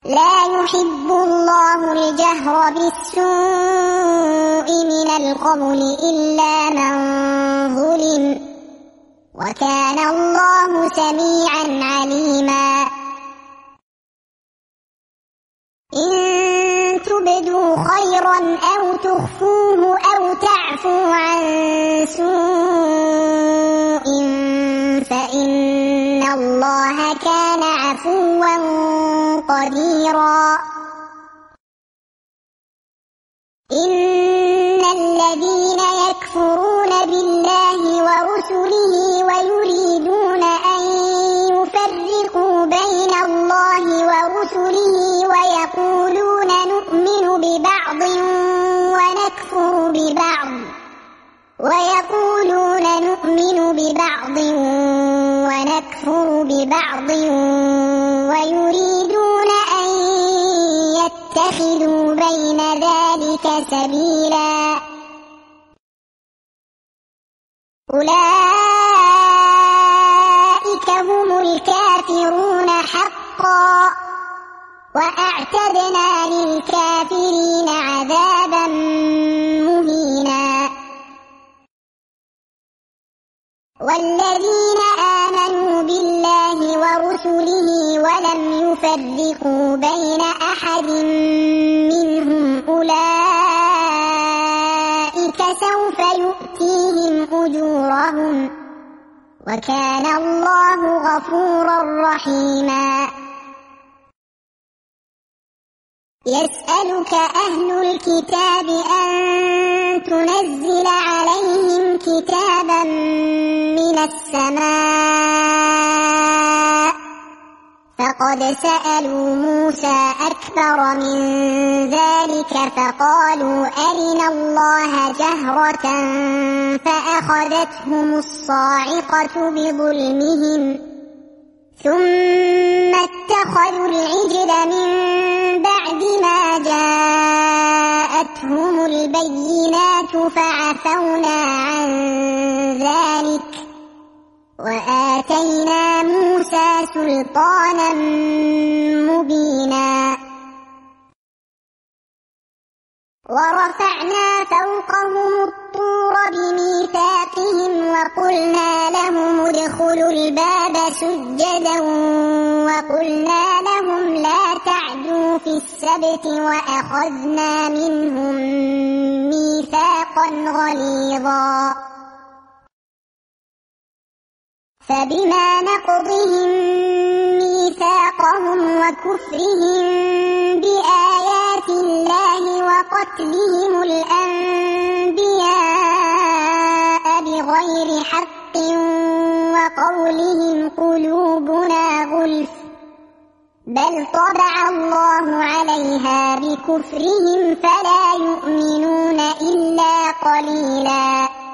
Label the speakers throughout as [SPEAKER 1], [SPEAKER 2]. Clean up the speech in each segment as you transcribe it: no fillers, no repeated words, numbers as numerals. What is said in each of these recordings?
[SPEAKER 1] لا يحب الله الجهر بالسوء من القول إلا من ظلم، وكان الله سميعا عليما. إن تبدوا خيرا أو تخفوه أو تعفوا عن سوء فإن الله كان عفوا قديرا. إن الذين يكفرون بالله ورسله ويريدون أن يفرقوا بين الله ورسله ويقولون نؤمن ببعض ونكفر ببعض ويريدون أن يتخذوا بين ذلك سبيلا، أولئك هم الكافرون حقا، وأعتدنا للكافرين عذابا مهينا. والذين آمنوا بالله ورسله ولم يفرقوا بين أحد منهم أولئك سوف يؤتيهم أجورهم، وكان الله غفورا رحيما. يسألك أهل الكتاب أن تنزل عليهم كتابا من السماء، فقد سألوا موسى أكبر من ذلك فقالوا أرنا الله جهرة فأخذتهم الصاعقة بظلمهم ثم اتخذوا العجل من بعد ما جاءتهم البينات فعفونا عن ذلك وآتينا موسى سلطانا مبينا. ورفعنا فوقهم الطور بميثاقهم وقلنا لهم ادخلوا الباب سجدا وقلنا لهم لا تعدوا في السبت وأخذنا منهم ميثاقا غليظا. فبما نقضهم ميثاقهم وكفرهم بآيات الله وقتلهم الأنبياء بغير حق وقولهم قلوبنا غلف بل طبع الله عليها بكفرهم فلا يؤمنون إلا قليلا.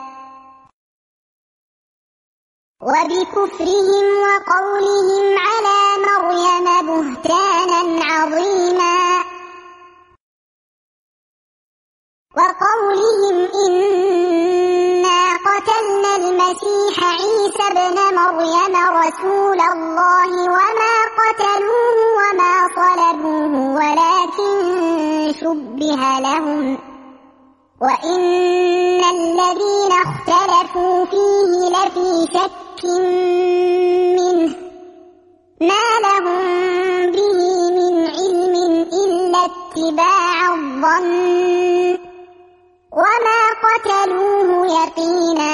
[SPEAKER 1] وبكفرهم وقولهم على مريم بهتانا عظيما وقولهم إنا قتلنا المسيح عيسى ابن مريم رسول الله وما قتلوه وما صلبوه ولكن شبه لهم وإن الذين اختلفوا فيه لفي شك منه ما لهم به من علم إلا اتباع الظن وما قتلوه يقينا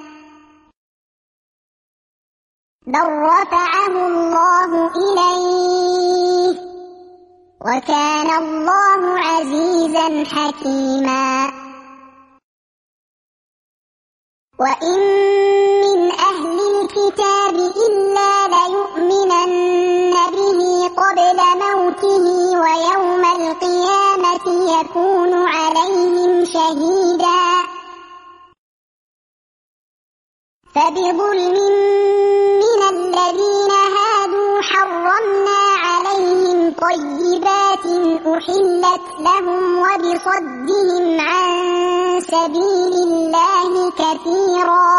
[SPEAKER 1] بل رفعه الله إليه وكان الله عزيزا حكيما. وإن من أهل الكتاب إلا ليؤمنن به قبل موته ويوم القيامة يكون عليهم شهيدا. فبظلم من الذين هادوا حرمنا عليهم طيبات أحلت لهم وبصدهم عن سبيل الله كثيرا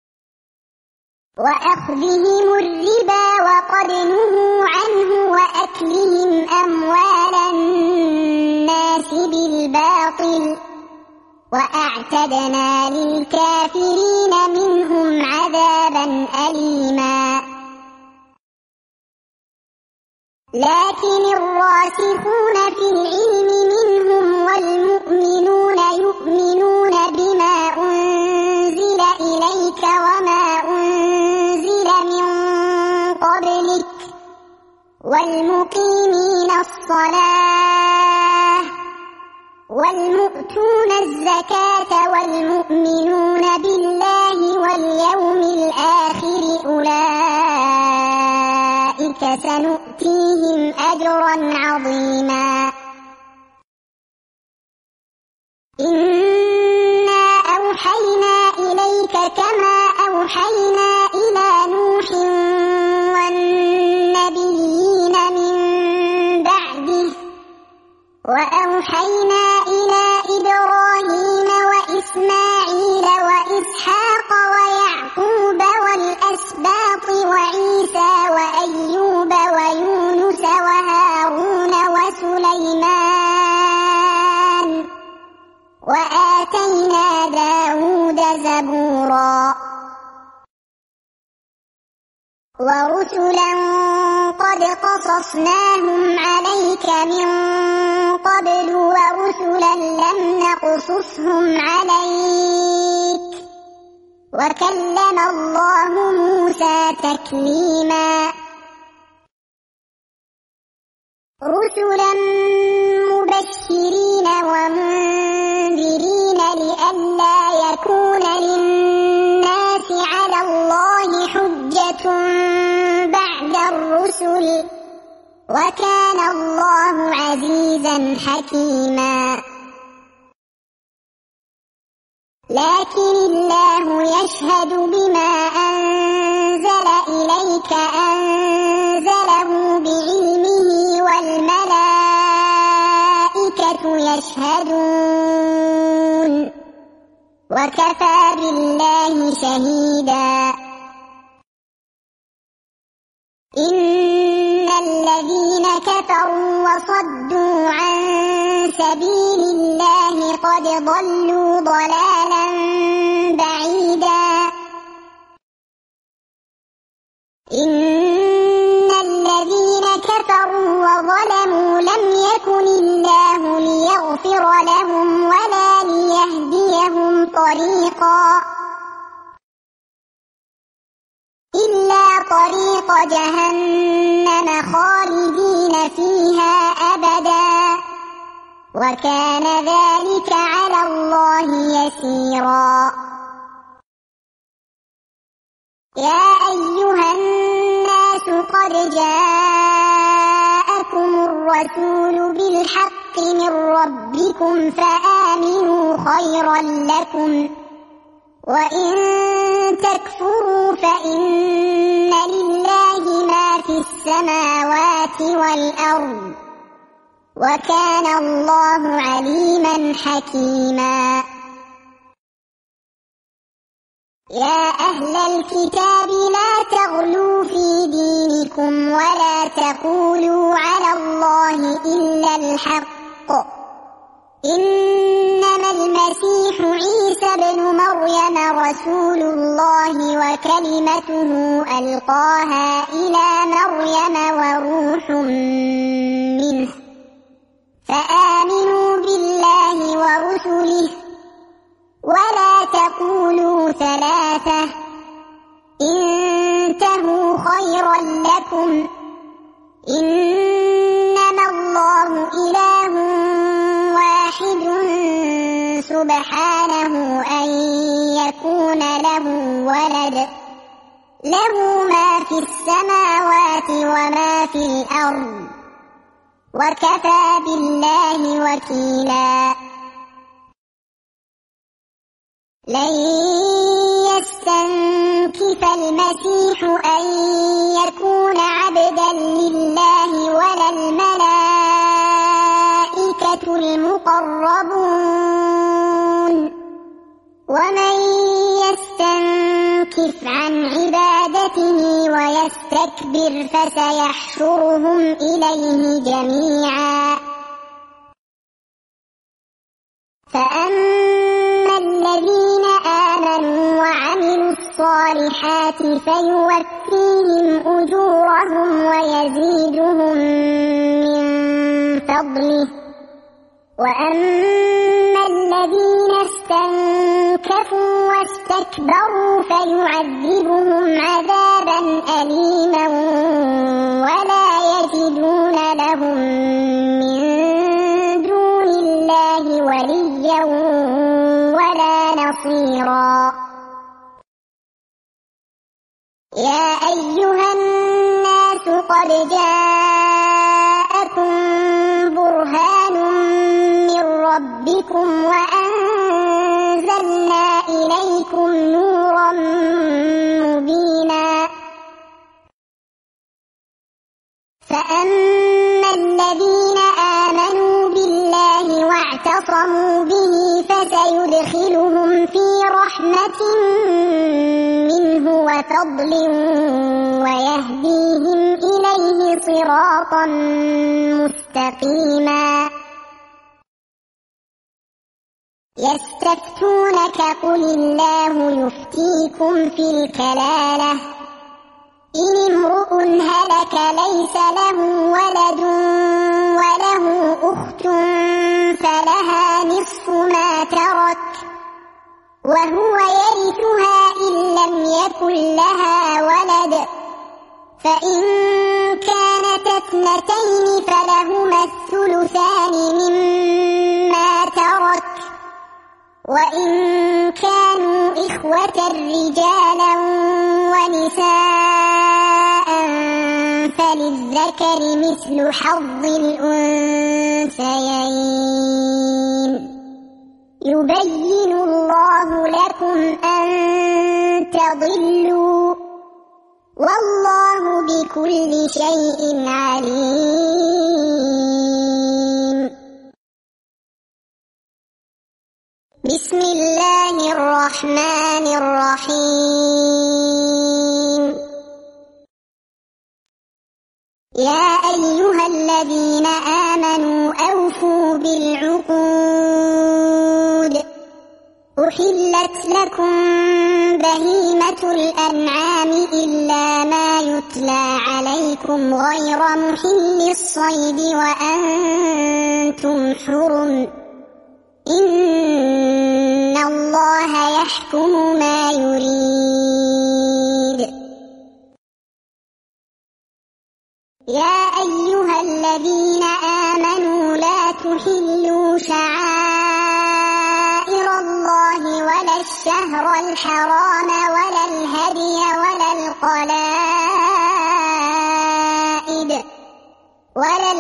[SPEAKER 1] وأخذهم الربا وقد نهوا عنه وأكلهم وأعتدنا للكافرين منهم عذابا أليما لكن الراسخون في العلم منهم والمؤمنون يؤمنون بما أنزل إليك وما أنزل من قبلك والمقيمين الصلاة والمؤتون الزكاة والمؤمنون بالله واليوم الآخر أولئك سنؤتيهم أجرا عظيما إنا أوحينا إليك كما أوحينا إلى نوح والنبيين من بعده وأوحينا إلى إبراهيم وإسماعيل وإسحاق ويعقوب والأسباط وعيسى وأيوب ويونس وهارون وسليمان وآتينا داود زبورا ورسلا قد قصصناهم عليك من قبل ورسلا لم نقصصهم عليك وكلم الله موسى تكليما رسلا مبشرين ومنذرين لئلا يكون للناس على الله حجة بعد الرسل وكان الله عزيزا حكيما لكن الله يشهد بما أنزل إليك أنزله بعلمه والملائكة يشهدون وكفى بالله شهيدا إن الذين كفروا وصدوا عن سبيل الله قد ضلوا ضلالا بعيدا إن الذين كفروا وظلموا لم يكن الله ليغفر لهم ولا ليهديهم طريقا إلا طريق جهنم خالدين فيها أبدا وكان ذلك على الله يسيرا يا أيها الناس قد جاءكم الرسول بالحق من ربكم فآمنوا خيرا لكم وإن تكفروا فإن لله ما في السماوات والأرض وكان الله عليما حكيما يا أهل الكتاب لا تغلوا في دينكم ولا تقولوا على الله إلا الحق إنما المسيح عيسى بن مريم رسول الله وكلمته ألقاها إلى مريم وروح منه فآمنوا بالله ورسله ولا تقولوا ثلاثة انتهوا خيرا لكم إنما الله إله واحد سبحانه أن يكون له ولد له ما في السماوات وما في الأرض وكفى بالله وكيلا لن يستنكف المسيح أن يكون عبدا لله ولا الملائكة المقربون ومن يستنكف عن عبادته ويستكبر فسيحشرهم إليه جميعا فأما الصالحات فيوفيهم أجورهم ويزيدهم من فضله وأما الذين استنكفوا واستكبروا فيعذبهم عذابا أليما ولا يجدون لهم من دون الله وليا ولا نصيرا. يا أيها الناس قد جاءكم برهان من ربكم وأنزلنا إليكم نورا مبينا. فأما الذين آمنوا بالله واعتصموا به فسيدخلهم في رحمة منه وفضل ويهديهم إليه صراطا مستقيما. يستفتونك قل الله يفتيكم في الكلالة إن امرؤ هلك ليس له ولد وله أخت فلها نصف ما ترك وهو يرثها إن لم يكن لها ولد فإن كانت اثنتين فلهما الثلثان مما ترك وإن كانوا إخوة رجالا ونساء فللذكر مثل حظ الأنثيين. يبين الله لكم أن تضلوا والله بكل شيء عليم. بسم الله الرحمن الرحيم. يا أيها الذين آمنوا أوفوا بالعقود أحلت لكم بهيمة الأنعام إلا ما يتلى عليكم غير محل الصيد وأنتم حرم إن الله يحكم ما يريد. يا أيها الذين آمنوا لا تحلوا شعائر الله ولا الشهر الحرام ولا الهدي ولا القلائد ولا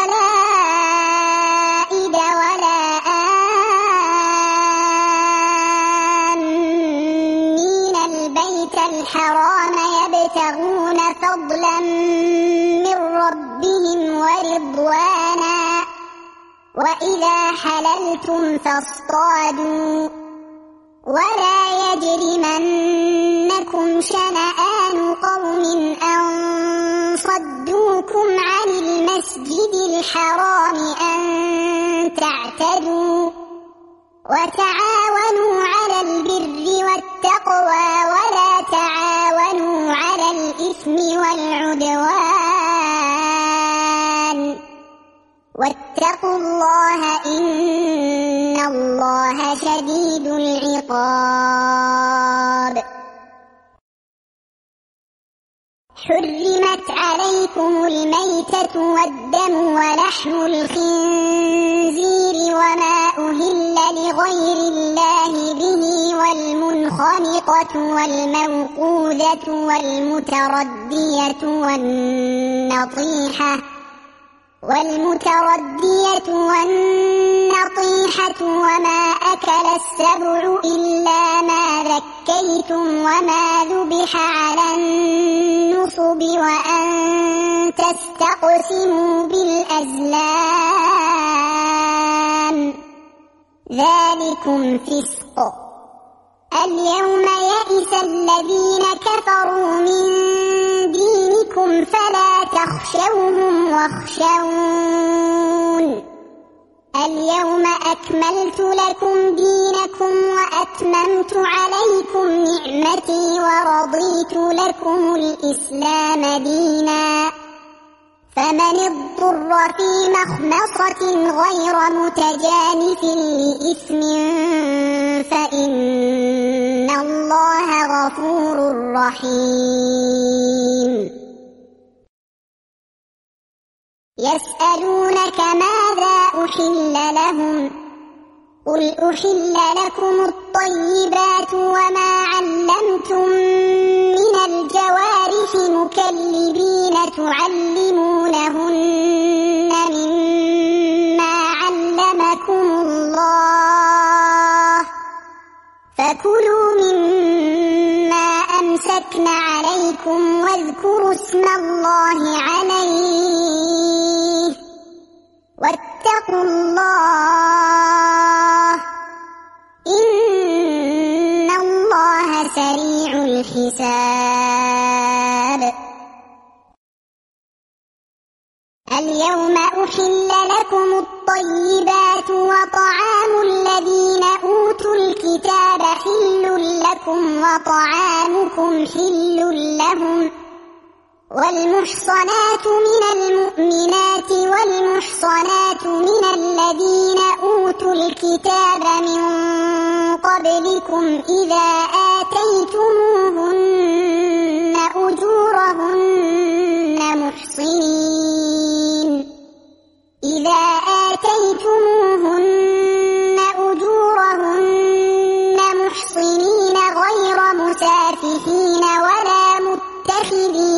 [SPEAKER 1] آمين البيت الحرام يبتغون فضلا من ربهم ورضوانا وإذا حللتم فاصطادوا ولا يجرمنكم شنآن قوم أن صدوكم عن المسجد الحرام أن تعتدوا وتعاونوا على البر والتقوى ولا تعاونوا على الإثم والعدوان واتقوا الله إن الله شديد العقاب. حرمت عليكم الميتة والدم ولحم الخنزير وما أهل لغير الله به والمنخنقة والموقوذة والمتردية والنطيحة وما أكل السبع إلا ما ذكيتم وما ذبح على النصب وأن تستقسموا بالأزلام ذلكم فسق. اليوم يئس الذين كفروا من دينكم فلا تخشوهم واخشون اليوم أكملت لكم دينكم وأتممت عليكم نعمتي ورضيت لكم الإسلام دينا فمن اضطر في مخمصة غير متجانف لإثم فإن الله غفور رحيم يسألونك ماذا أحل لهم قل أحل لكم الطيبات وما علمتم من الجوارح مكلبين تعلمونهن مما علمكم الله فكلوا مما أمسكن عليكم واذكروا اسم الله عليه واتقوا الله إن الله سريع الحساب اليوم أحل لكم الطيبات وطعام الذين أوتوا الكتاب حل لكم وطعامكم حل لهم والمحصنات من المؤمنات والمحصنات من الذين أوتوا الكتاب من قبلكم إذا آتيتموهن أجورهن محصنين غير مسافحين ولا متخذي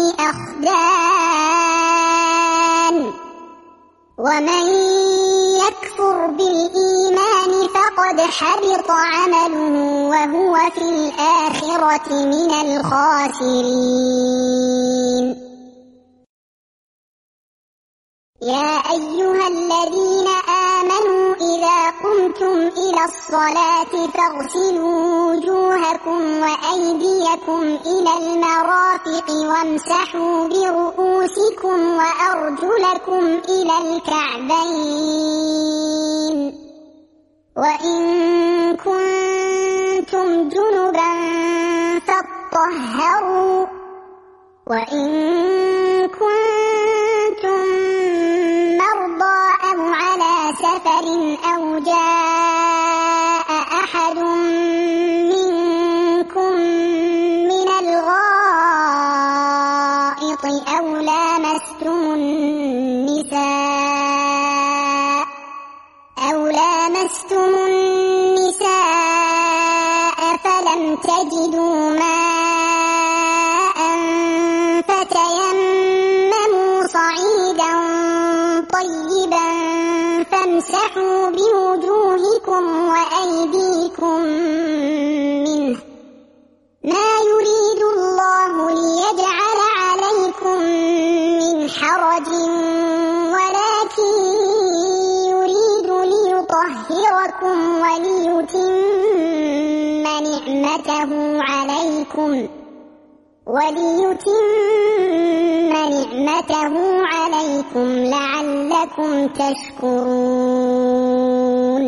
[SPEAKER 1] أخدان ومن يكفر بالإيمان فقد حبط عمله وهو في الآخرة من الخاسرين يا أيها الذين آمنوا إذا قمتم إلى الصلاة فاغسلوا وجوهكم وأيديكم إلى المرافق وامسحوا برؤوسكم وأرجلكم إلى الكعبين وإن كنتم جنبا فاطهروا وإن كنتم مرضى أو على سفر أو جاء أحد منكم من الغائط أو لامستم النساء فلم تجدوا ماء فتيمموا صعيدا طيبا فامسحوا بوجوهكم وأيديكم منه ما يريد الله ليجعل عليكم من حرج ولكن يريد ليطهركم وليتم نعمته عليكم لعلكم تشكرون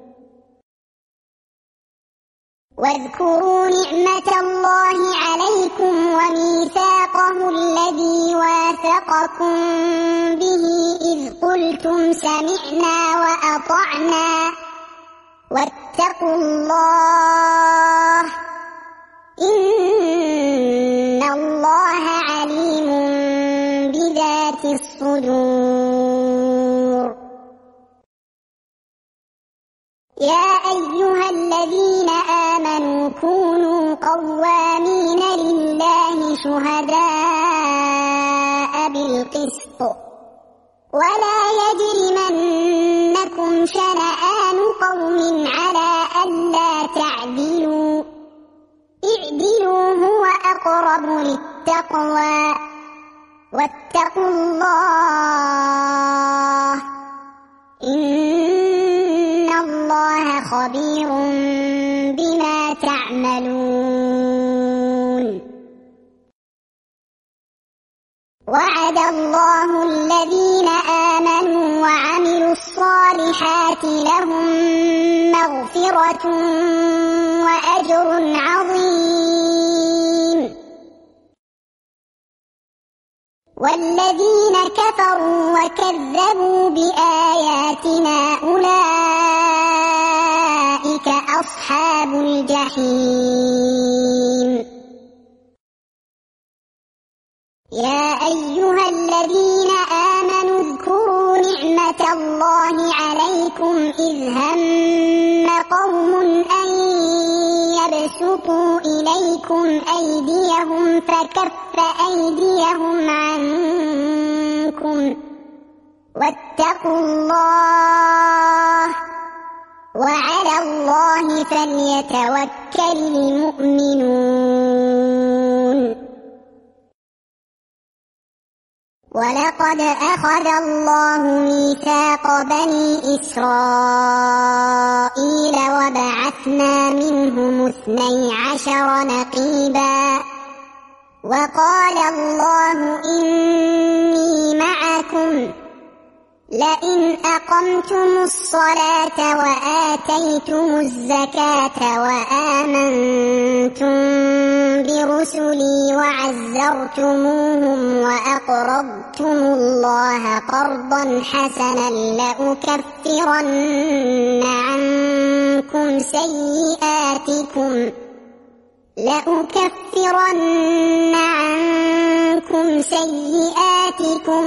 [SPEAKER 1] واذكروا نعمة الله عليكم وميثاقه الذي واثقكم به إذ قلتم سمعنا وأطعنا واتقوا الله إن الله عليم بذات الصدور يا أيها الذين آمنوا كونوا قوامين لله شهداء بالقسط ولا يجرمنكم شنآن قوم على ألا تعدلوا اعدلوا هو أقرب للتقوى واتقوا الله إن الله خبير بما تعملون وعد الله الذين آمنوا وعملوا الصالحات مغفرة وأجر عظيم. والذين كفروا وكذبوا بآياتنا أولئك أصحاب الجحيم. يا أيها الذين آمنوا اذكروا نعمة الله عليكم إذ هم قوم أن يبسطوا إليكم أيديهم فكف أيديهم عنكم واتقوا الله وعلى الله فليتوكل المؤمنون. ولقد أخذ الله ميثاق بني إسرائيل وبعثنا منهم 12 نقيبا وقال الله إني معكم لئن أقمتم الصلاة وآتيتم الزكاة وآمنتم برسلي وعزرتموهم وأقرضتم الله قرضا حسنا لأكفرن عنكم سيئاتكم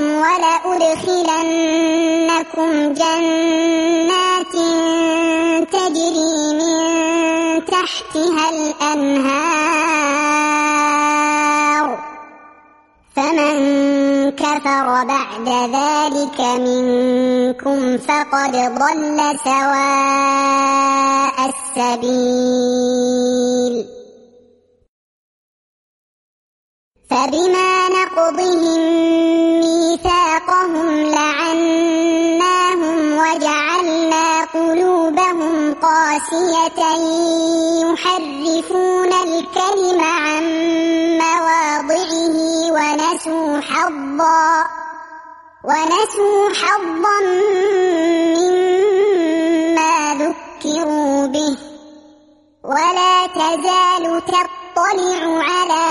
[SPEAKER 1] ولأدخلنكم جنات تجري من تحتها الأنهار فمن كفر بعد ذلك منكم فقد ضل سواء السبيل. فبما نقضهم ميثاقهم لعناهم وجعلنا قلوبهم قاسية يحرفون الكلم عن مواضعه ونسوا حظا مما ذكروا به ولا تزال تطلع على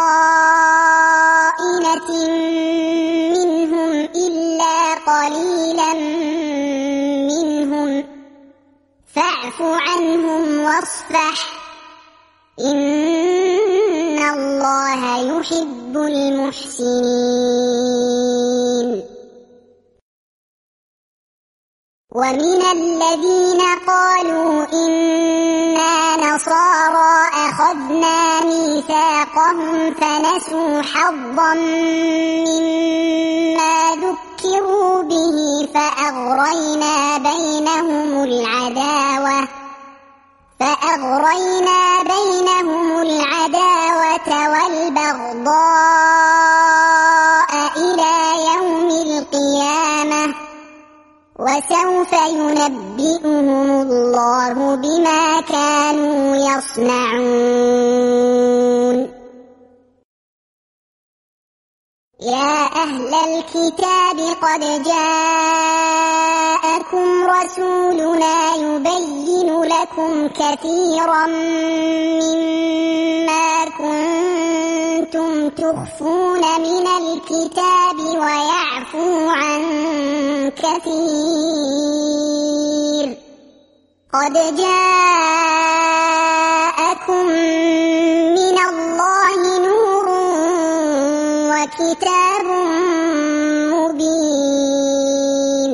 [SPEAKER 1] خائنة منهم إلا قليلا منهم فاعف عنهم واصفح إن الله يحب المحسنين. ومن الذين قالوا إنا نصارى أخذنا ميثاقهم فنسوا حظا مما ذكروا به فأغرينا بينهم العداوة والبغضاء إلى يوم القيامة وسوف ينبئهم الله بما كانوا يصنعون. يا أهل الكتاب قد جاءكم رسولنا يبين لكم كثيرا مما كنتم تخفون من الكتاب ويعفو عن كثير. قد جاءكم من الله نور وكتاب مبين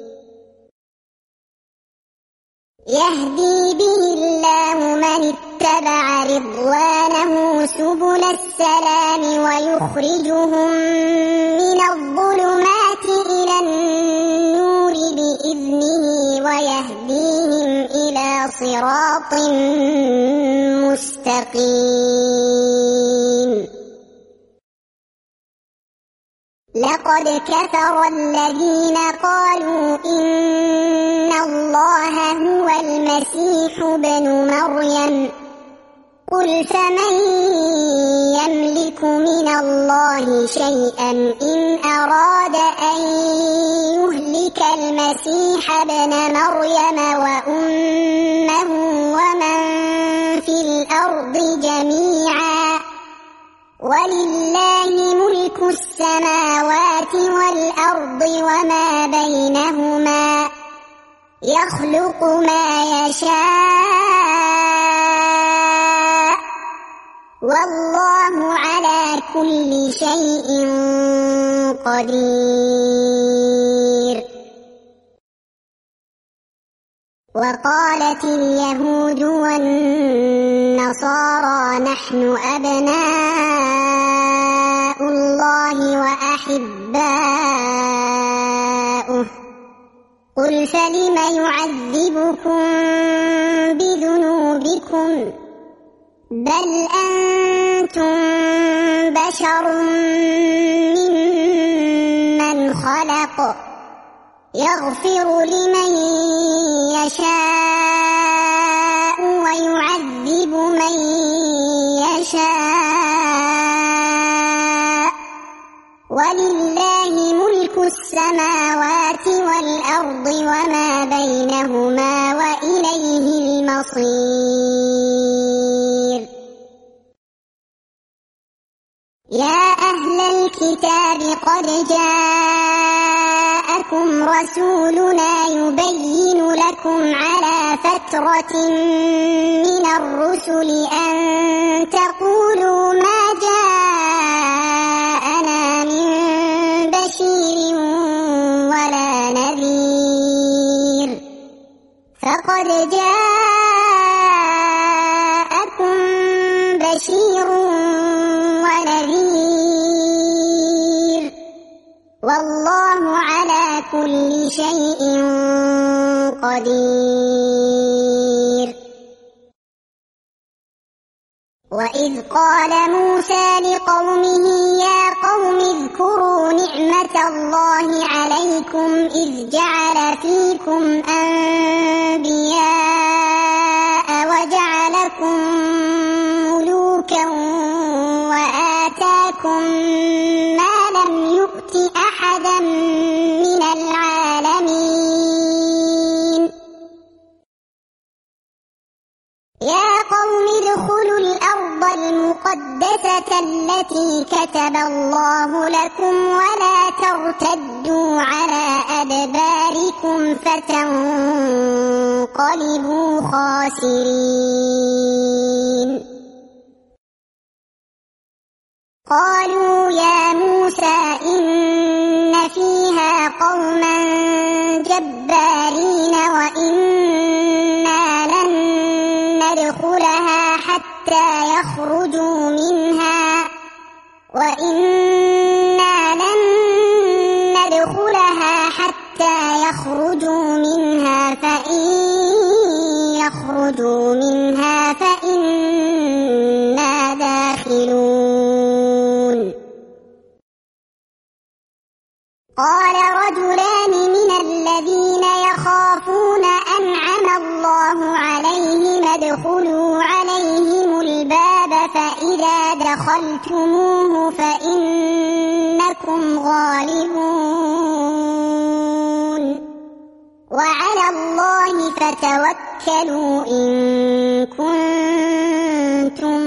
[SPEAKER 1] يهدي به الله من اتبع رضوانه سبل السلام ويخرجهم من الظلمات إلى النور بإذنه ويهديهم إلى صراط مستقيم. لقد كفر الذين قالوا إن الله هو المسيح ابن مريم قل فمن يملك من الله شيئا إن أراد أن يهلك المسيح ابن مريم وأمه ولله ملك السماوات والأرض وما بينهما يخلق ما يشاء والله على كل شيء قدير. وقالت اليهود والنصارى نحن أبناء الله وأحباؤه قل فلم يعذبكم بذنوبكم بل أنتم بشر ممن خلق يغفر لمن يشاء ويعذب من يشاء ولله ملك السماوات والأرض وما بينهما وإليه المصير. يا أهل الكتاب قد جاءكم رسولنا يبين لكم على فترة من الرسل أن تقولوا ما جاءنا من بشير ولا نذير فقد جاءكم بشير ونذير والله على كل شيء قدير. وإذ قال موسى لقومه يا قوم اذكروا نعمة الله عليكم إذ جعل فيكم أنبياء وجعلكم ملوكا وآتاكم ما لم يؤت أحدا من العالمين. يا قوم ادخلوا الأرض المقدسة التي كتب الله لكم ولا ترتدوا على أدباركم فتنقلبوا خاسرين. قالوا يا موسى إن فيها قوما جبارين وإنا لن ندخلها حتى يخرجوا منها فإن يخرجوا منها فإنا داخلون. قال رجلان من الذين يخافون أنعم الله عليهم ادخلوا عليهم الباب فإذا دخلتموه فإنكم غالبون وعلى الله فتوكلوا إن كنتم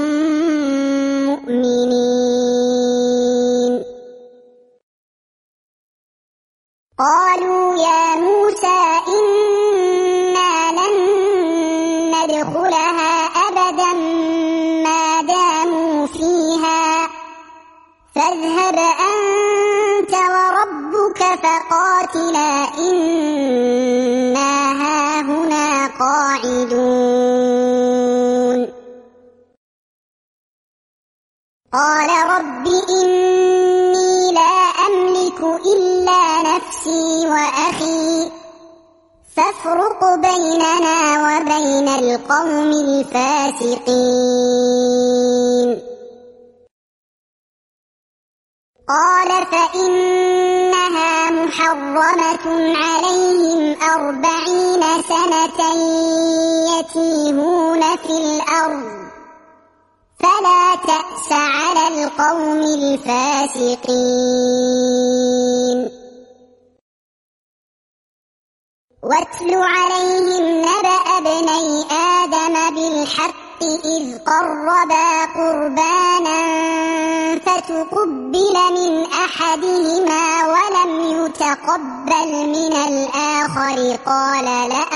[SPEAKER 1] مؤمنين. قالوا يا موسى إنا لن ندخلها أبدا ما داموا فيها فاذهب أنت وربك فقاتلا إنا هاهنا قاعدون. قال رب إني لا أملك إلا نفسي وأخي فافرق بيننا وبين القوم الفاسقين. قال فإنها محرمة عليهم 40 سنة يتيهون في الأرض فلا تأس على القوم الفاسقين. واتل عليهم نبأ ابني آدم بالحق إذ قربا قربانا فتقبل من أحدهما ولم يتقبل من الآخر قال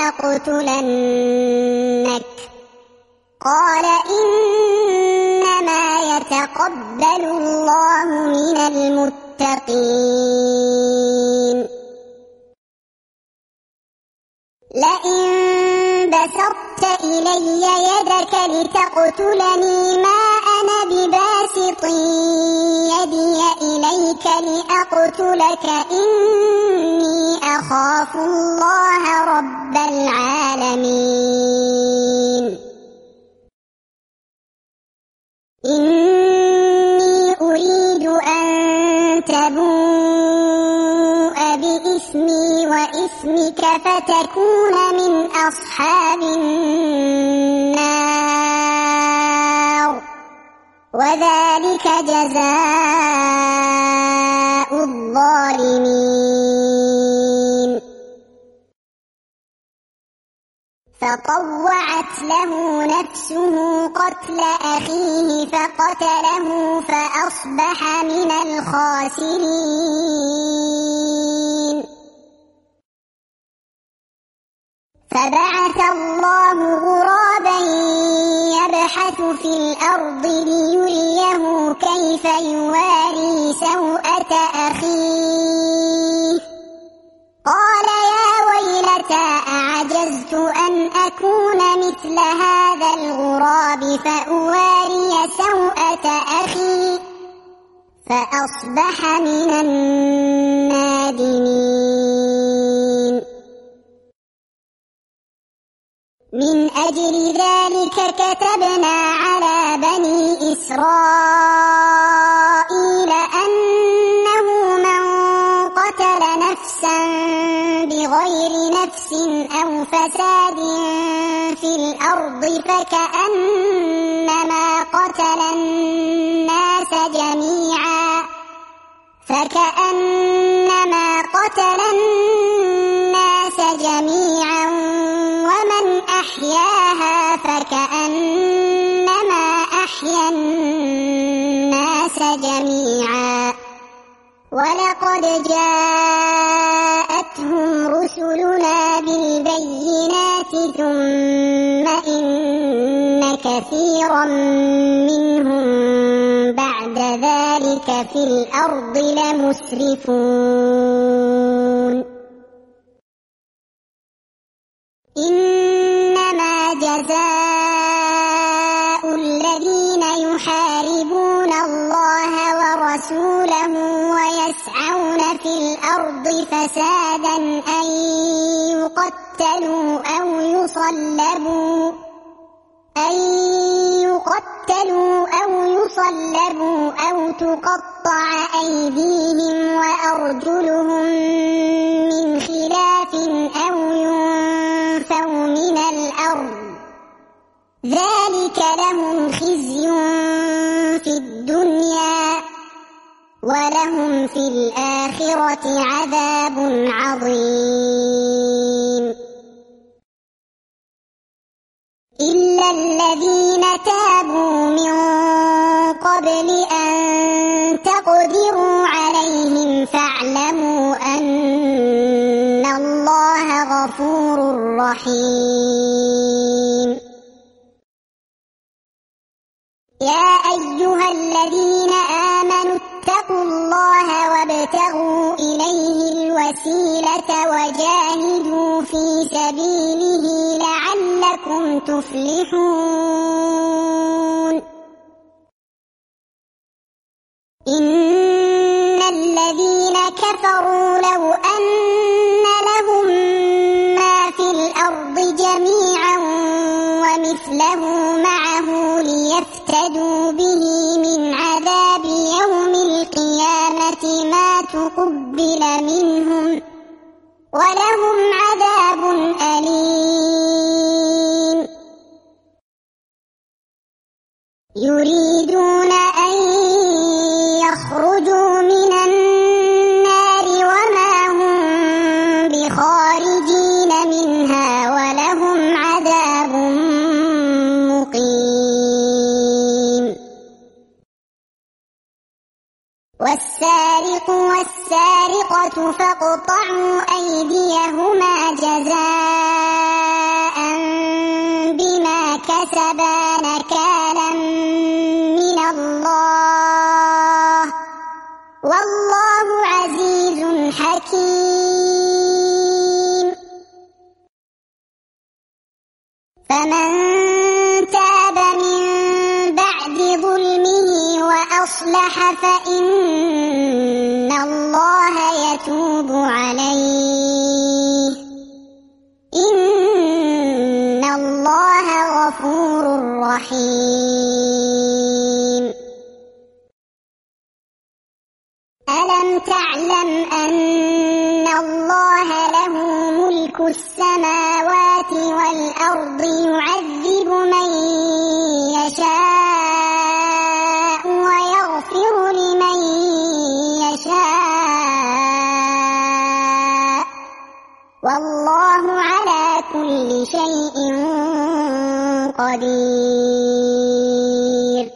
[SPEAKER 1] لأقتلنك قال إنما يتقبل الله من المتقين لئن بسطت إلي يدك لتقتلني ما أنا بباسط يدي إليك لأقتلك إني أخاف الله رب العالمين إني أريد أن تبوء بإثمي وإثمك فتكون من أصحاب النار وذلك جزاء الظالمين فطوعت له نفسه قتل أخيه فقتله فأصبح من الخاسرين فبعث الله غرابا يبحث في الأرض ليريه كيف يواري سوءة أخيه قال يا ويلتى أعجزت أن أكون مثل هذا الغراب فأواري سوءة أخي فأصبح من النادمين من أجل ذلك كتبنا على بني إسرائيل أنه من قتل نفسا بغير نفس أو فساد في الأرض فكأنما قتل الناس جميعا ومن أحياها فكأنما أحيا الناس جميعا ولقد جاءتهم رسلنا بالبينات ثم إن كثيرا منهم بعد ذلك في الأرض لمسرفون إنما جزاء الذين يحاربون الله ورسوله ويسعون في الأرض فسادا أن يقتلوا أو يصلبوا أو تقطع أيديهم وأرجلهم من خلاف أو ينفوا من الأرض ذلك لهم خزي في الدنيا ولهم في الآخرة عذاب عظيم إلا الذين تابوا من قبل أن تقدروا عليهم فاعلموا أن الله غفور رحيم يا أيها الذين آمنوا اتقوا الله وابتغوا إليه الوسيلة وجاهدوا في سبيله لعلكم تفلحون إن الذين كفروا لو أن لهم ما في الأرض جميعا ومثله معه ليفتدوا به من عذاب يوم القيامة ما تقبل منهم ولهم عذاب أليم يريدون أن يخرجوا من النار وما هم بخارجين منها ولهم عذاب مقيم فَتَقْطَعُوا أَيْدِيَهُمَا جَزَاءً بِمَا كَسَبَا نَكَالًا مِّنَ اللَّهِ وَاللَّهُ عَزِيزٌ حَكِيمٌ. فَمَن تَابَ مِن بَعْدِ ظُلْمِهِ وَأَصْلَحَ فَإِنَّ اللَّهَ يَتُوبُ عَلَيْهِ إِنَّ اللَّهَ غَفُورٌ رَّحِيمٌ. أَلَمْ تَعْلَمْ أَنَّ اللَّهَ لَهُ مُلْكُ السَّمَاوَاتِ وَالْأَرْضِ يُعَذِّبُ مَن يَشَاءُ وَيَغْفِرُ لِمَن يَشَاءُ وَاللَّهُ عَلَى كُلِّ شَيْءٍ قَدِيرٌ.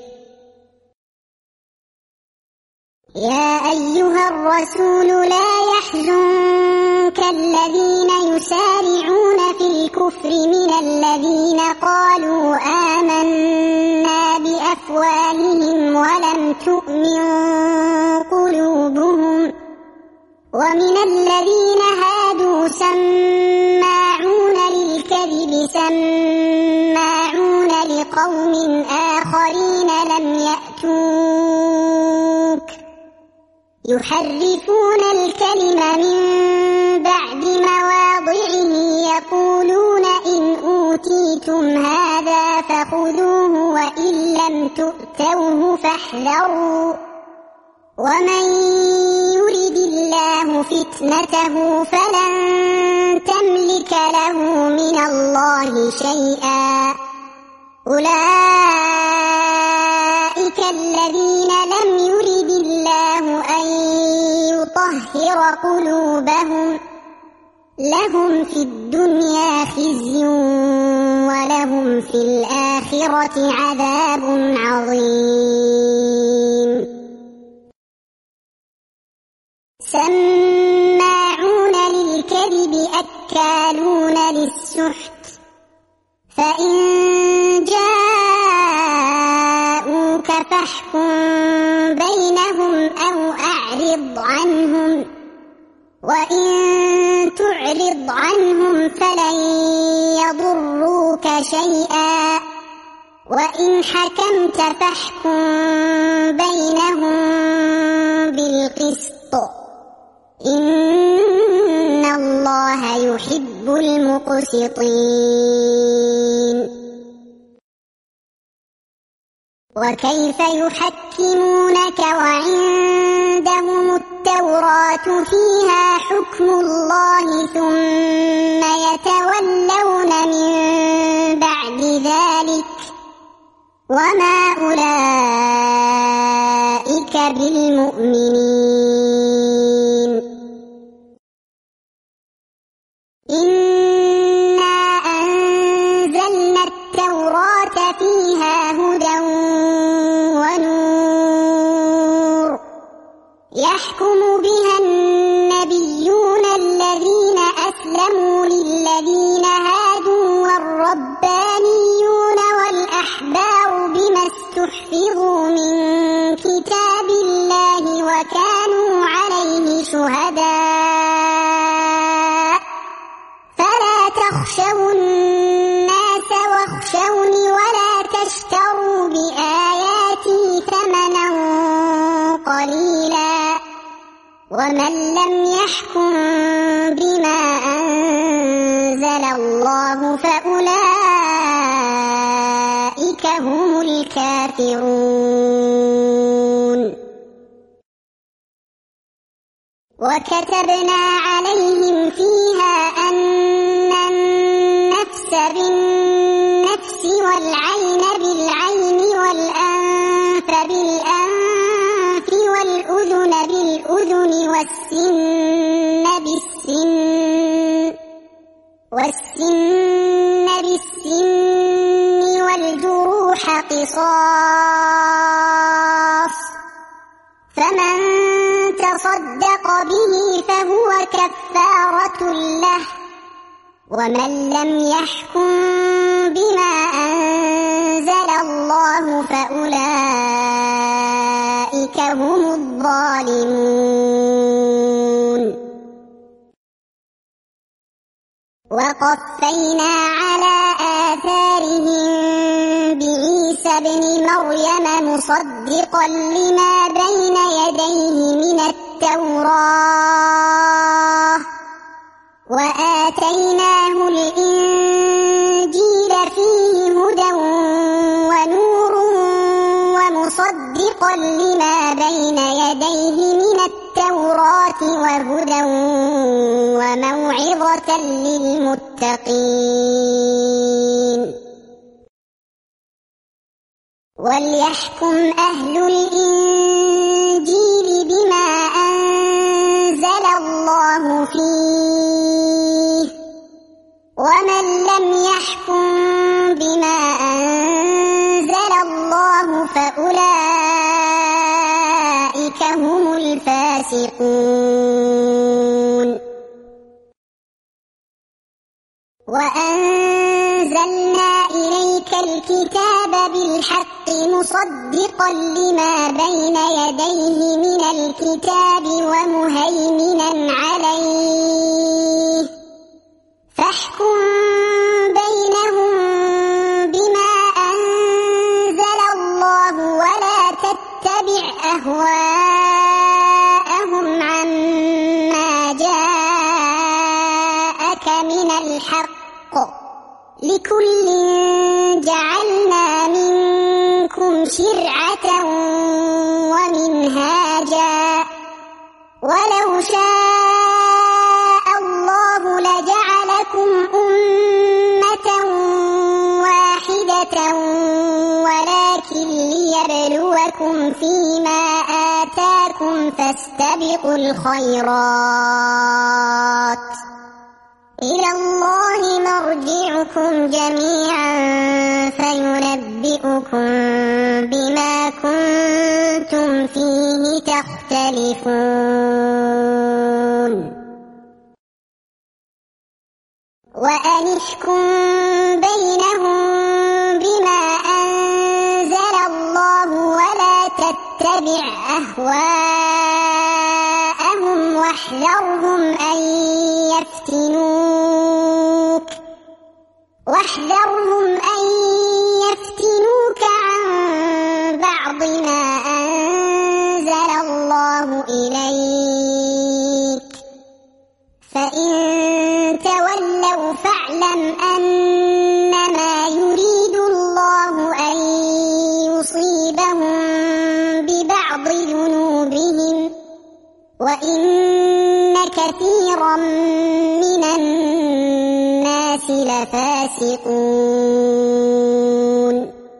[SPEAKER 1] يا أيها الرسول لا يحزنك الذين يسارعون في الكفر من الذين قالوا آمنا بأفواههم ولم تؤمن قلوبهم ومن الذين هادوا سماعون للكذب سماعون لقوم آخرين لم يأتوك يحرفون الكلم من بعد مواضعه يقولون إن أوتيتم هذا فخذوه وإن لم تؤتوه فاحذروا ومن يرد الله فتنته فلن تملك له من الله شيئا أولئك الذين لم يرد الله أن يطهر قلوبهم لهم في الدنيا خزي ولهم في الآخرة عذاب عظيم. سماعون للكذب أكالون للسحت فإن جاءوك فاحكم بينهم أو أعرض عنهم وإن تعرض عنهم فلن يضروك شيئا وإن حكمت فاحكم بينهم بالقسط إن الله يحب المقسطين. وكيف يحكمونك وعندهم التوراة فيها حكم الله ثم يتولون من بعد ذلك وما أولئك بالمؤمنين. إنا أنزلنا التوراة فيها هدى ونور يحكم بها النبيون الذين أسلموا للذين هادوا والربانيون والأحبار بما استحفظوا من كتاب الله وكانوا عليه شهداء فلا تخشوا الناس واخشوني ولا تشتروا بآياتي ثمنا قليلا ومن لم يحكم بما أنزل الله فأولئك هم الكافرون. وكتبنا عليهم فيها أن النفس بالنفس والعين بالعين والأنف بالأنف والأذن بالأذن والسن بالسن والجروح قصاص فمن تصدق به فهو كفارة كفارة له، ومن لم يحكم بما أنزل الله فأولئك هم الظالمون. وقفينا على آثارهم بعيسى ابن مريم مصدقا لما بين يديه من التوراة، وآتيناه الإنجيل فيه هدى ونور ومصدقا لما بين يديه من التوراة وهدى وموعظة للمتقين. وليحكم أهل الإنجيل بما أنزل الله فيه، ومن لم يحكم بما أنزل الله فأولئك هم الفاسقون. وأنزلنا إليك الكتاب بالحق مصدقا لما بين يديه من الكتاب ومهيمنا عليه، فاحكم بينهم بما أنزل الله ولا تتبع أهواءهم عما جاءك من الحق، لكل جعلنا منكم شرعة ومنهاجا، ولو شاء الله لجعلكم أمة واحدة ولكن ليبلوكم فيما آتاكم فاستبقوا الخيرات، إلى الله مرجعكم جميعا فينبئكم بما كنتم فيه تختلفون. وأن احكم بينهم بما أنزل الله ولا تتبع أهواءهم واحذرهم أن يفتنوك عن بعض ما أنزل الله إليك، فإن تولوا فاعلم أنما يريد الله أن يصيبهم ببعض ذنوبهم، وإن كثيرا من الناس لفاسقون.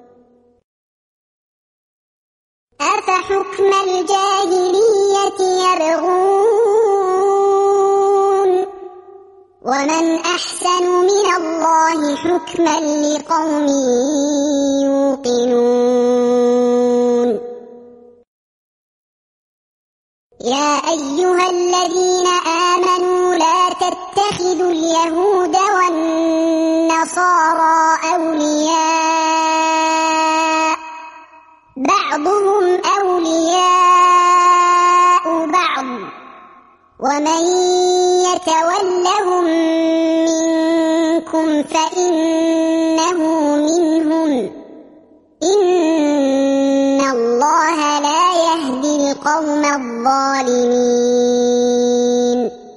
[SPEAKER 1] أفحكم الجاهلية يبغون، ومن أحسن من الله حكما لقوم يوقنون. يا أيها الذين آمنوا لا تتخذوا اليهود والنصارى أولياء، بعضهم أولياء بعض، ومن يتولهم منكم فإنه منهم، إن الله لا يهدي القوم الظالمين.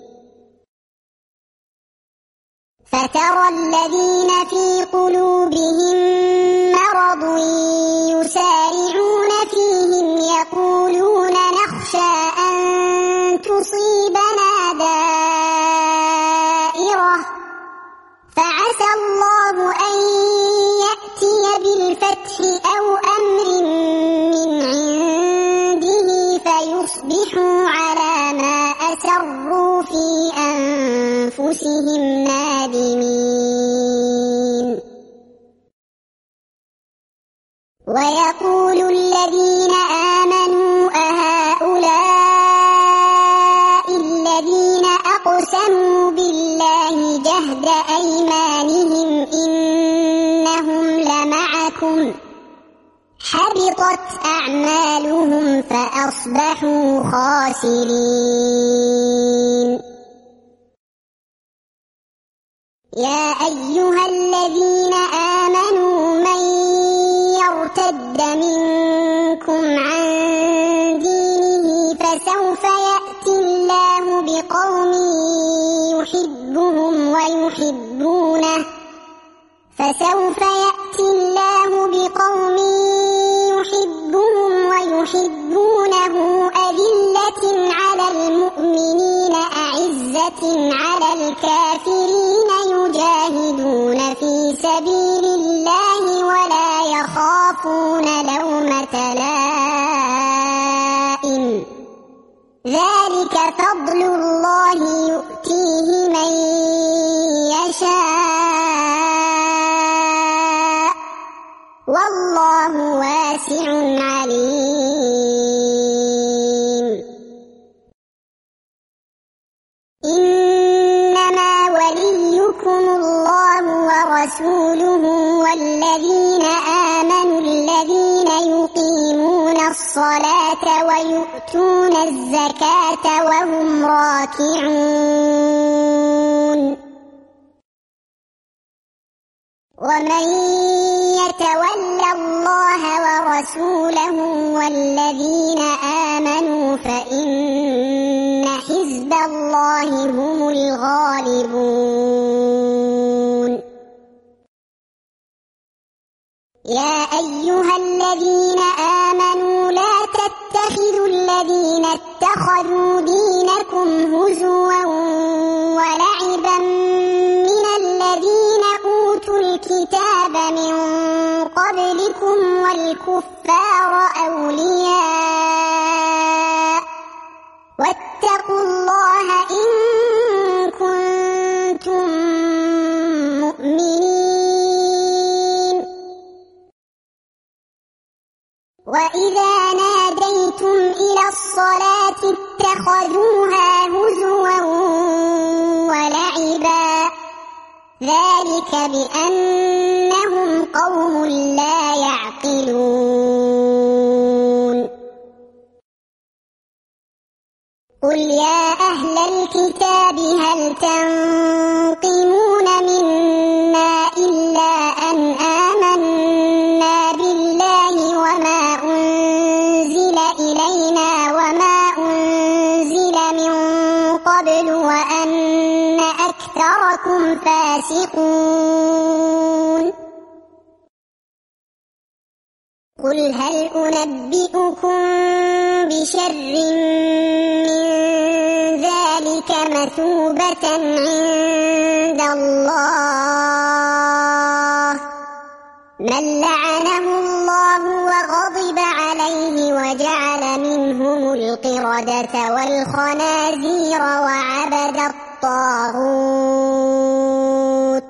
[SPEAKER 1] فترى الذين في قلوبهم مرض يسارعون فيهم يقولون نخشى أن تصيبنا دائرة، فعسى الله أن يأتي بالفتح أو أمر من عنده فيصبحوا على ما أسروا في أنفسهم نادمين. ويقول الذين آمنوا أهؤلاء الذين أقسموا فحبطت أعمالهم فأصبحوا خاسرين. يا أيها الذين آمنوا من يرتد منكم عن دينه فسوف يأتي الله بقوم يحبهم ويحبونه أذلة على المؤمنين أعزة على الكافرين يجاهدون في سبيل الله ولا يخافون لومة لائم ذلك فضل الله يؤتيه من يشاء والله واسع عليم. إنما وليكم الله ورسوله والذين آمنوا الذين يقيمون الصلاة ويؤتون الزكاة وهم راكعون. ومن يتول الله ورسوله والذين آمنوا فإن حزب الله هم الغالبون. يا أيها الذين آمنوا لا تتخذوا الذين اتخذوا دينكم هزوا ولعبا من الذين أوتوا الكتاب من قبلكم والكفار أولياء واتقوا الله إن كنتم مؤمنين. وإذا ناديتم إلى الصلاة اتخذوها هزوا ولعبا ذلك بأنهم قوم لا يعقلون. قل يا أهل الكتاب هل تنقمون منا إلا أن آمنا بالله وما أنزل إلينا وما أنزل من قبل وأن أكثركم فاسقون. قل هل أنبئكم بشر من ذلك مثوبة عند الله من لعنه الله وغضب عليه وجعل منهم القردة والخنازير وعبد الطاغوت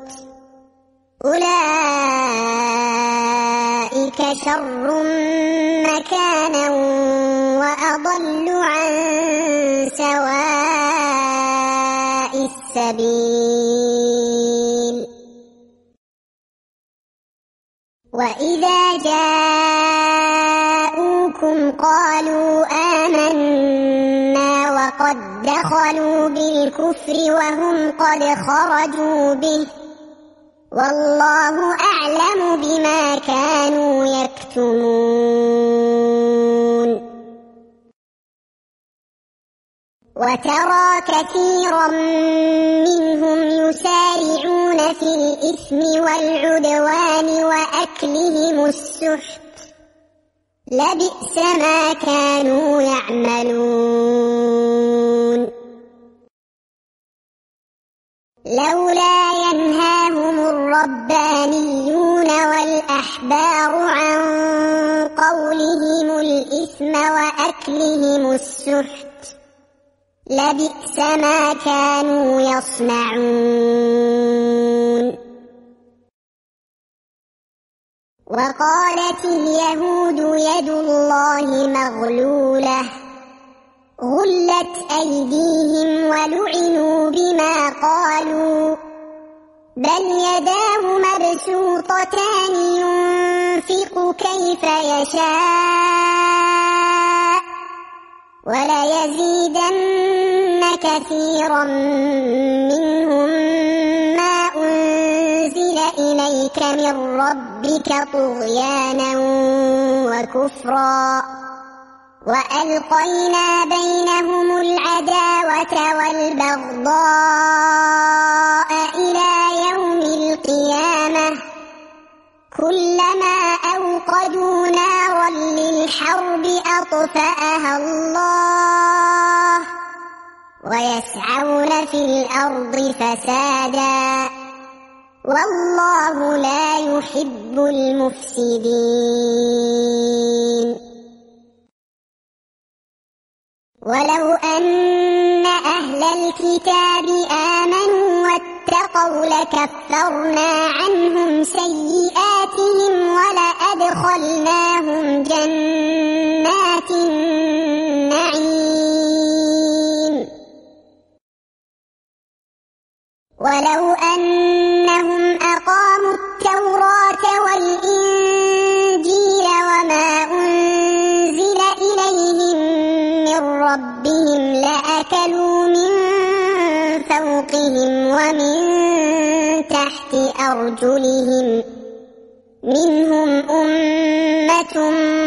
[SPEAKER 1] أولئك شر مكانا وأضل عن سواء السبيل. وإذا جاءوكم قالوا آمنا وقد دخلوا بالكفر وهم قد خرجوا به والله أعلم بما كانوا يكتمون. وترى كثيرا منهم يسارعون في الإثم والعدوان وأكلهم السحت لبئس ما كانوا يعملون. لولا ينهاهم الربانيون والأحبار عن قولهم الإثم وأكلهم السحت لبئس ما كانوا يصنعون. وقالت اليهود يد الله مغلولة غلت أيديهم ولعنوا بما قالوا بل يداه مبسوطتان ينفق كيف يشاء وليزيدن كثيرا منهم ما أنزل إليك من ربك طغيانا وكفرا وألقينا بينهم العداوة والبغضاء إلى يوم القيامة كلما أوقدوا نارا للحرب أطفأها الله ويسعون في الأرض فسادا والله لا يحب المفسدين ولو أن أهل الكتاب آمنوا واتقوا لكفرنا عنهم سيئاتهم ولأدخلناهم جنات النعيم ولو أنهم أقاموا التوراة والإنجيل وما أنزل إليهم من ربهم لأكلوا من فوقهم ومن تحت أرجلهم منهم أمة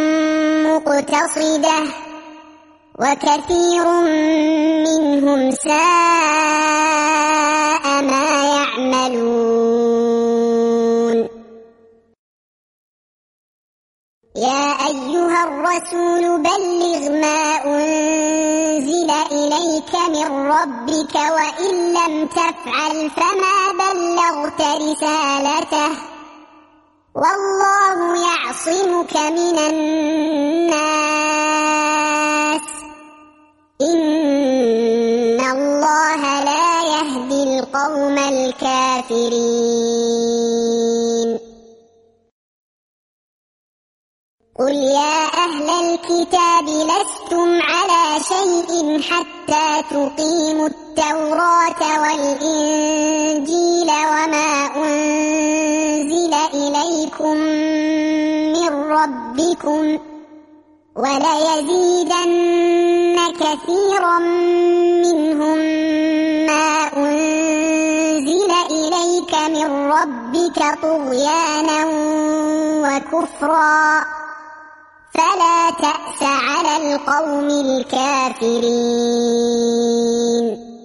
[SPEAKER 1] مقتصدة وكثير منهم ساء ما يعملون يا أيها الرسول بلغ ما أنزل إليك من ربك وإن لم تفعل فما بلغت رسالته والله يعصمك من الناس إن الله لا يهدي القوم الكافرين قل يا أهل الكتاب لستم على شيء حتى تقيموا التوراة والإنجيل وما أنزل إليكم من ربكم وليزيدن كثيرا منهم ما أنزل إليك من ربك طغيانا وكفرا فلا تأس على القوم الكافرين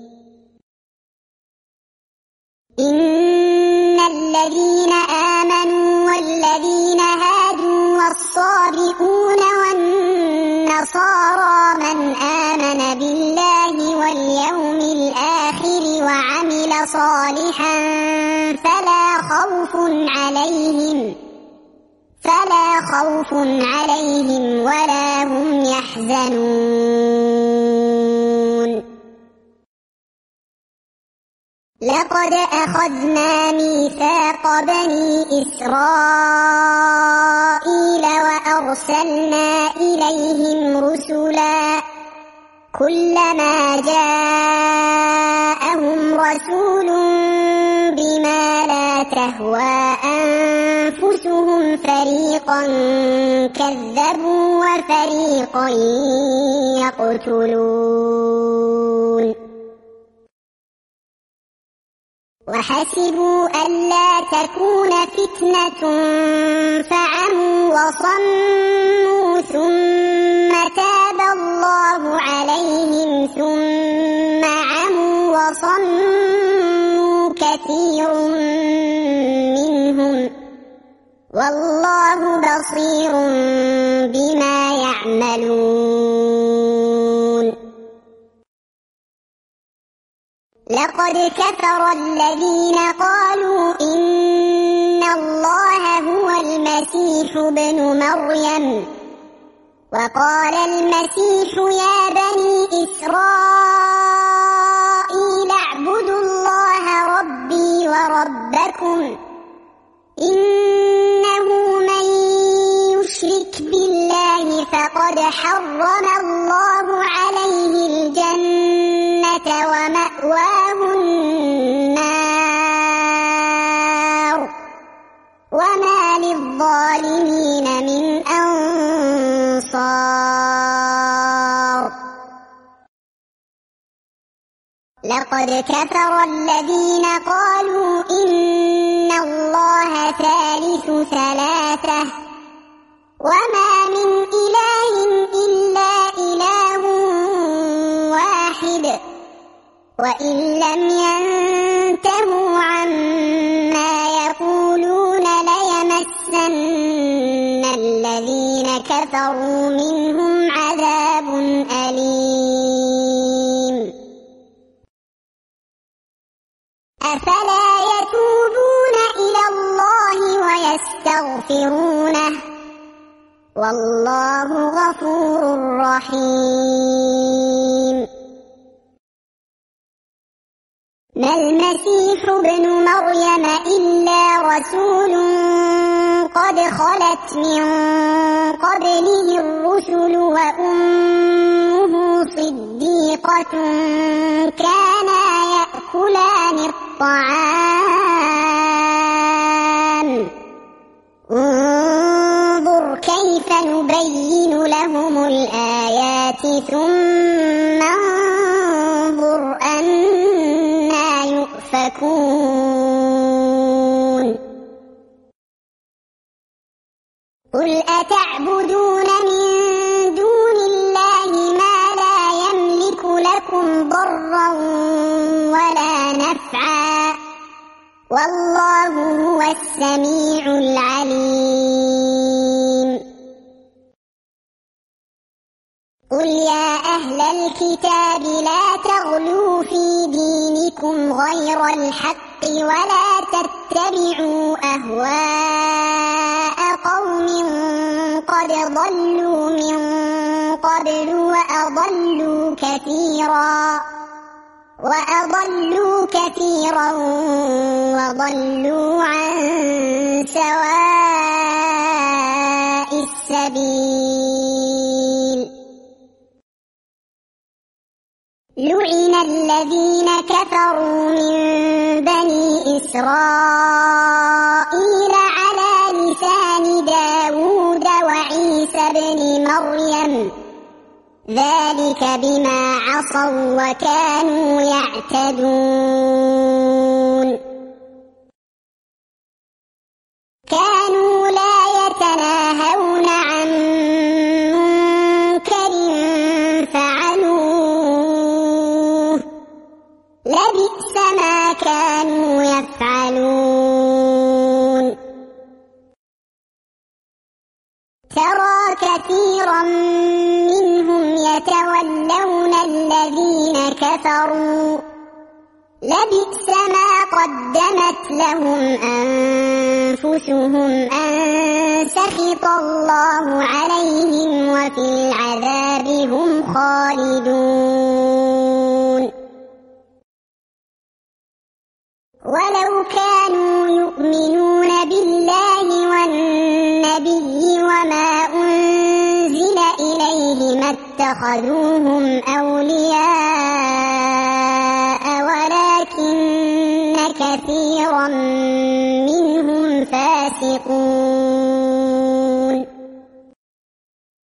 [SPEAKER 1] إن الذين آمنوا والذين هادوا والصابئون والنصارى من آمن بالله واليوم الآخر وعمل صالحا فلا خوف عليهم ولا هم يحزنون لقد أخذنا ميثاق بني إسرائيل وأرسلنا إليهم رسلا كلما جاءهم رسول بما لا تهوى أنفسهم فريقا كذبوا وفريقا يقتلون وحسبوا ألا تكون فتنة فعموا وصموا ثم تاب الله عليهم ثم عموا وصموا كثير منهم والله بصير بما يعملون لقد كفر الذين قالوا إن الله هو المسيح ابن مريم وقال المسيح يا بني إسرائيل اعبدوا الله ربي وربكم إنه من يشرك بالله فقد حرم الله عليه الجنة ومأواه النار لقد كفر الذين قالوا إن الله ثالث ثلاثة وما من إله إلا إله واحد وإن لم ينتهوا عما يقولون ليمسن الذين كفروا منهم عذاب أليم أفلا يتوبون إلى الله ويستغفرونه والله غفور رحيم ما المسيح ابن مريم إلا رسول قد خلت من قبله الرسل وأمه صديقة كانا يأكلان الطعام انظر كيف نبين لهم الآيات ثم انظر أنى يؤفكون قل أتعبدون من دون الله ما لا يملك لكم ضرا ولا نفعا والله هو السميع العليم قل يا أهل الكتاب لا تغلوا في دينكم غير الحق ولا تتبعوا أهواء قوم قد ضلوا من قبل وأضلوا كثيرا وضلوا عن سواء السبيل لعن الذين كفروا من بني إسرائيل على لسان داود وعيسى بن مريم ذلك بما عصوا وكانوا يعتدون كانوا لا يتناهون عن منكر فعلوه لبئس ما كانوا يفعلون ترى كثيرا منهم يتولون الذين كفروا لبئس ما قدمت لهم أنفسهم أن سخط الله عليهم وفي العذاب هم خالدون ولو كانوا يؤمنون بالله والنبي وما أنزل إليه ما اتخذوهم أولياء ولكن كثيرا منهم فاسقون